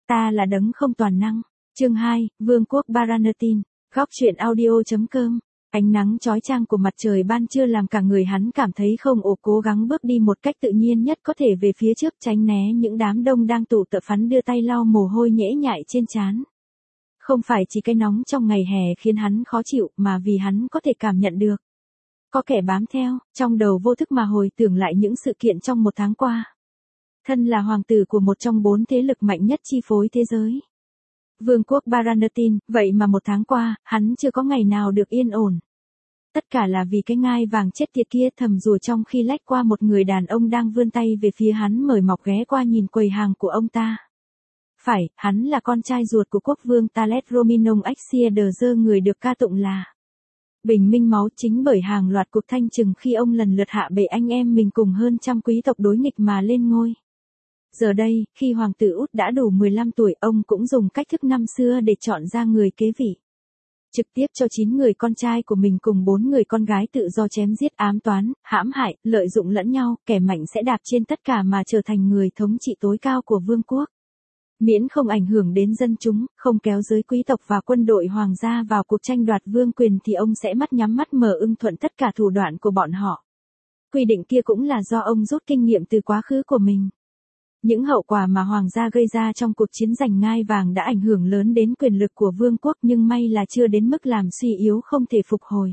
Ta là đấng không toàn năng. Chương 2, Vương quốc Baranathin. Góc truyện audio.com. Ánh nắng chói chang của mặt trời ban trưa làm cả người hắn cảm thấy không ổn, cố gắng bước đi một cách tự nhiên nhất có thể về phía trước, tránh né những đám đông đang tụ tập. Hắn đưa tay lau mồ hôi nhễ nhại trên trán. Không phải chỉ cái nóng trong ngày hè khiến hắn khó chịu, mà vì hắn có thể cảm nhận được có kẻ bám theo, trong đầu vô thức mà hồi tưởng lại những sự kiện trong một tháng qua. Thân là hoàng tử của một trong 4 thế lực mạnh nhất chi phối thế giới, Vương quốc Baranathin, vậy mà một tháng qua, hắn chưa có ngày nào được yên ổn. Tất cả là vì cái ngai vàng chết tiệt kia, thầm rủa trong khi lách qua một người đàn ông đang vươn tay về phía hắn mời mọc ghé qua nhìn quầy hàng của ông ta. Phải, hắn là con trai ruột của quốc vương Talet Rominong Axiader, người được ca tụng là bình minh máu chính bởi hàng loạt cuộc thanh trừng khi ông lần lượt hạ bệ anh em mình cùng hơn trăm quý tộc đối nghịch mà lên ngôi. Giờ đây, khi hoàng tử út đã đủ 15 tuổi, ông cũng dùng cách thức năm xưa để chọn ra người kế vị. Trực tiếp cho 9 người con trai của mình cùng 4 người con gái tự do chém giết, ám toán, hãm hại, lợi dụng lẫn nhau, kẻ mạnh sẽ đạp trên tất cả mà trở thành người thống trị tối cao của vương quốc. Miễn không ảnh hưởng đến dân chúng, không kéo giới quý tộc và quân đội hoàng gia vào cuộc tranh đoạt vương quyền thì ông sẽ mắt nhắm mắt mở ưng thuận tất cả thủ đoạn của bọn họ. Quy định kia cũng là do ông rút kinh nghiệm từ quá khứ của mình. Những hậu quả mà hoàng gia gây ra trong cuộc chiến giành ngai vàng đã ảnh hưởng lớn đến quyền lực của vương quốc, nhưng may là chưa đến mức làm suy yếu không thể phục hồi.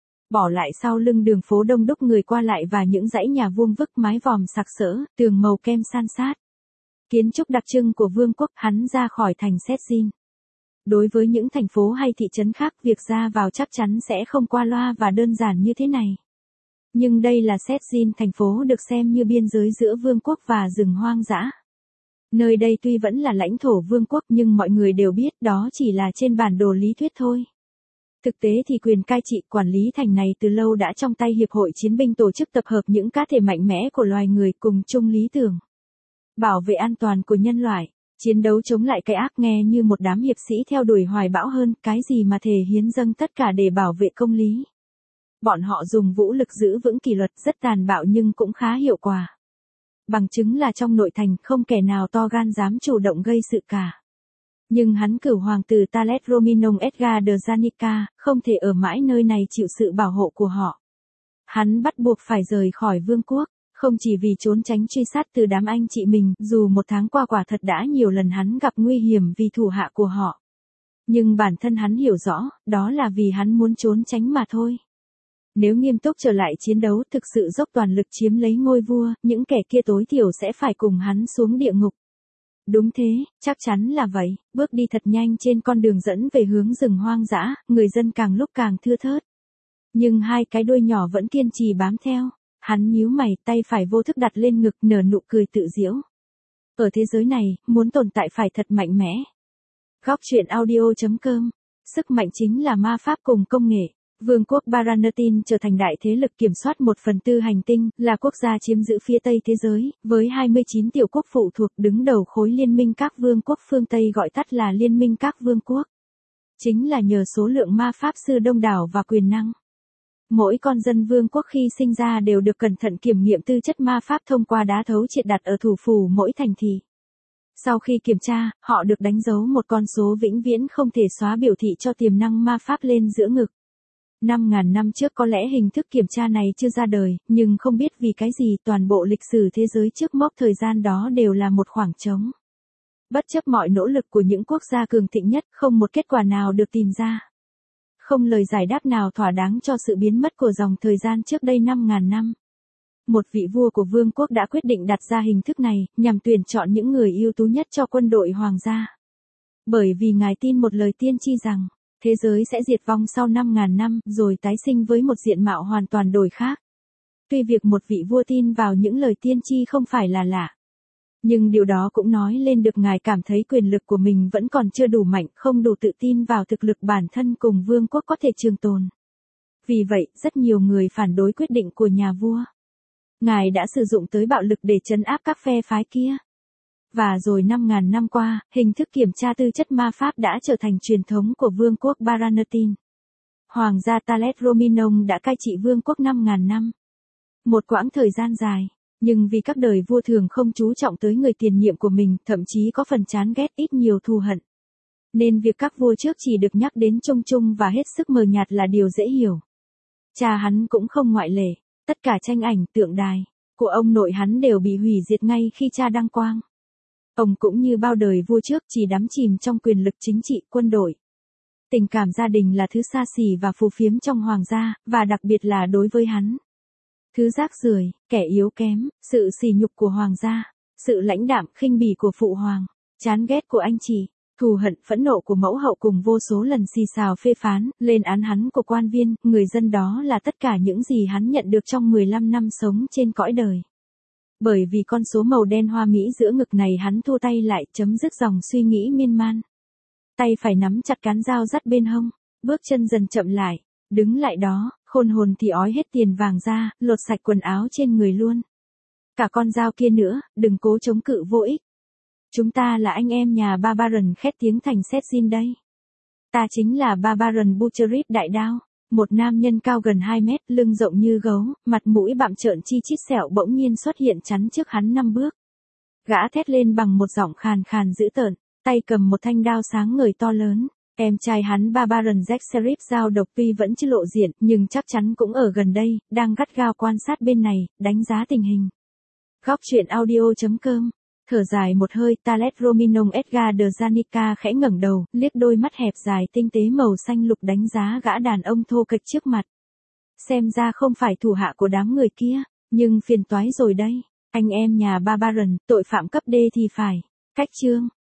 Bỏ lại sau lưng đường phố đông đúc người qua lại và những dãy nhà vuông vức mái vòm sặc sỡ, tường màu kem san sát. Kiến trúc đặc trưng của vương quốc, hắn ra khỏi thành Szczecin. Đối với những thành phố hay thị trấn khác, việc ra vào chắc chắn sẽ không qua loa và đơn giản như thế này. Nhưng đây là Szczecin, thành phố được xem như biên giới giữa vương quốc và rừng hoang dã. Nơi đây tuy vẫn là lãnh thổ vương quốc nhưng mọi người đều biết đó chỉ là trên bản đồ lý thuyết thôi. Thực tế thì quyền cai trị quản lý thành này từ lâu đã trong tay Hiệp hội Chiến binh, tổ chức tập hợp những cá thể mạnh mẽ của loài người cùng chung lý tưởng bảo vệ an toàn của nhân loại, chiến đấu chống lại cái ác. Nghe như một đám hiệp sĩ theo đuổi hoài bão hơn, cái gì mà thề hiến dâng tất cả để bảo vệ công lý. Bọn họ dùng vũ lực giữ vững kỷ luật, rất tàn bạo nhưng cũng khá hiệu quả. Bằng chứng là trong nội thành không kẻ nào to gan dám chủ động gây sự cả. Nhưng hắn cửu hoàng tử Talet Rominong Edgar de Janica không thể ở mãi nơi này chịu sự bảo hộ của họ. Hắn bắt buộc phải rời khỏi vương quốc. Không chỉ vì trốn tránh truy sát từ đám anh chị mình, dù một tháng qua quả thật đã nhiều lần hắn gặp nguy hiểm vì thủ hạ của họ. Nhưng bản thân hắn hiểu rõ, đó là vì hắn muốn trốn tránh mà thôi. Nếu nghiêm túc trở lại chiến đấu, thực sự dốc toàn lực chiếm lấy ngôi vua, những kẻ kia tối thiểu sẽ phải cùng hắn xuống địa ngục. Đúng thế, chắc chắn là vậy, bước đi thật nhanh trên con đường dẫn về hướng rừng hoang dã, người dân càng lúc càng thưa thớt. Nhưng hai cái đuôi nhỏ vẫn kiên trì bám theo. Hắn nhíu mày, tay phải vô thức đặt lên ngực, nở nụ cười tự giễu. Ở thế giới này, muốn tồn tại phải thật mạnh mẽ. Góc truyện audio.com. Sức mạnh chính là ma pháp cùng công nghệ. Vương quốc Baranathin trở thành đại thế lực kiểm soát 1/4 hành tinh, là quốc gia chiếm giữ phía Tây thế giới, với 29 tiểu quốc phụ thuộc, đứng đầu khối liên minh các vương quốc phương Tây, gọi tắt là Liên minh các vương quốc. Chính là nhờ số lượng ma pháp sư đông đảo và quyền năng. Mỗi con dân vương quốc khi sinh ra đều được cẩn thận kiểm nghiệm tư chất ma pháp thông qua đá thấu triệt đặt ở thủ phủ mỗi thành thị. Sau khi kiểm tra, họ được đánh dấu một con số vĩnh viễn không thể xóa biểu thị cho tiềm năng ma pháp lên giữa ngực. 5.000 năm trước có lẽ hình thức kiểm tra này chưa ra đời, nhưng không biết vì cái gì toàn bộ lịch sử thế giới trước mốc thời gian đó đều là một khoảng trống. Bất chấp mọi nỗ lực của những quốc gia cường thịnh nhất, không một kết quả nào được tìm ra. Không lời giải đáp nào thỏa đáng cho sự biến mất của dòng thời gian trước đây 5.000 năm. Một vị vua của vương quốc đã quyết định đặt ra hình thức này, nhằm tuyển chọn những người ưu tú nhất cho quân đội hoàng gia. Bởi vì ngài tin một lời tiên tri rằng, thế giới sẽ diệt vong sau 5.000 năm, rồi tái sinh với một diện mạo hoàn toàn đổi khác. Tuy việc một vị vua tin vào những lời tiên tri không phải là lạ. Nhưng điều đó cũng nói lên được ngài cảm thấy quyền lực của mình vẫn còn chưa đủ mạnh, không đủ tự tin vào thực lực bản thân cùng vương quốc có thể trường tồn. Vì vậy, rất nhiều người phản đối quyết định của nhà vua. Ngài đã sử dụng tới bạo lực để trấn áp các phe phái kia. Và rồi 5.000 năm qua, hình thức kiểm tra tư chất ma pháp đã trở thành truyền thống của vương quốc Baranathin. Hoàng gia Talet Rominong đã cai trị vương quốc 5.000 năm. Một quãng thời gian dài. Nhưng vì các đời vua thường không chú trọng tới người tiền nhiệm của mình, thậm chí có phần chán ghét ít nhiều thù hận. Nên việc các vua trước chỉ được nhắc đến chung chung và hết sức mờ nhạt là điều dễ hiểu. Cha hắn cũng không ngoại lệ, tất cả tranh ảnh, tượng đài của ông nội hắn đều bị hủy diệt ngay khi cha đăng quang. Ông cũng như bao đời vua trước chỉ đắm chìm trong quyền lực chính trị, quân đội. Tình cảm gia đình là thứ xa xỉ và phù phiếm trong hoàng gia, và đặc biệt là đối với hắn. Thứ rác rưởi, kẻ yếu kém, sự sỉ nhục của hoàng gia, sự lãnh đạm, khinh bỉ của phụ hoàng, chán ghét của anh chị, thù hận, phẫn nộ của mẫu hậu cùng vô số lần xì xào phê phán, lên án hắn của quan viên, người dân, đó là tất cả những gì hắn nhận được trong 15 năm sống trên cõi đời. Bởi vì con số màu đen hoa mỹ giữa ngực này hắn thua tay lại, chấm dứt dòng suy nghĩ miên man. Tay phải nắm chặt cán dao dắt bên hông, bước chân dần chậm lại, đứng lại đó, khôn hồn thì ói hết tiền vàng ra, lột sạch quần áo trên người luôn. Cả con dao kia nữa, đừng cố chống cự vô ích. Chúng ta là anh em nhà Barbarian, khét tiếng thành Setsin đây. Ta chính là Barbarian Butcherit đại đao. Một nam nhân cao gần 2 mét, lưng rộng như gấu, mặt mũi bặm trợn chi chít sẹo bỗng nhiên xuất hiện chắn trước hắn 5 bước. Gã thét lên bằng một giọng khàn khàn dữ tợn, tay cầm một thanh đao sáng ngời to lớn. Em trai hắn Barbarian Jack Serif dao độc tuy vẫn chưa lộ diện, nhưng chắc chắn cũng ở gần đây, đang gắt gao quan sát bên này, đánh giá tình hình. Góc truyện audio.com. Thở dài một hơi, Talet Rominong Edgar de Janica khẽ ngẩng đầu, liếc đôi mắt hẹp dài tinh tế màu xanh lục đánh giá gã đàn ông thô kệch trước mặt. Xem ra không phải thủ hạ của đám người kia, nhưng phiền toái rồi đây. Anh em nhà Barbarian, tội phạm cấp D thì phải. Cách chương.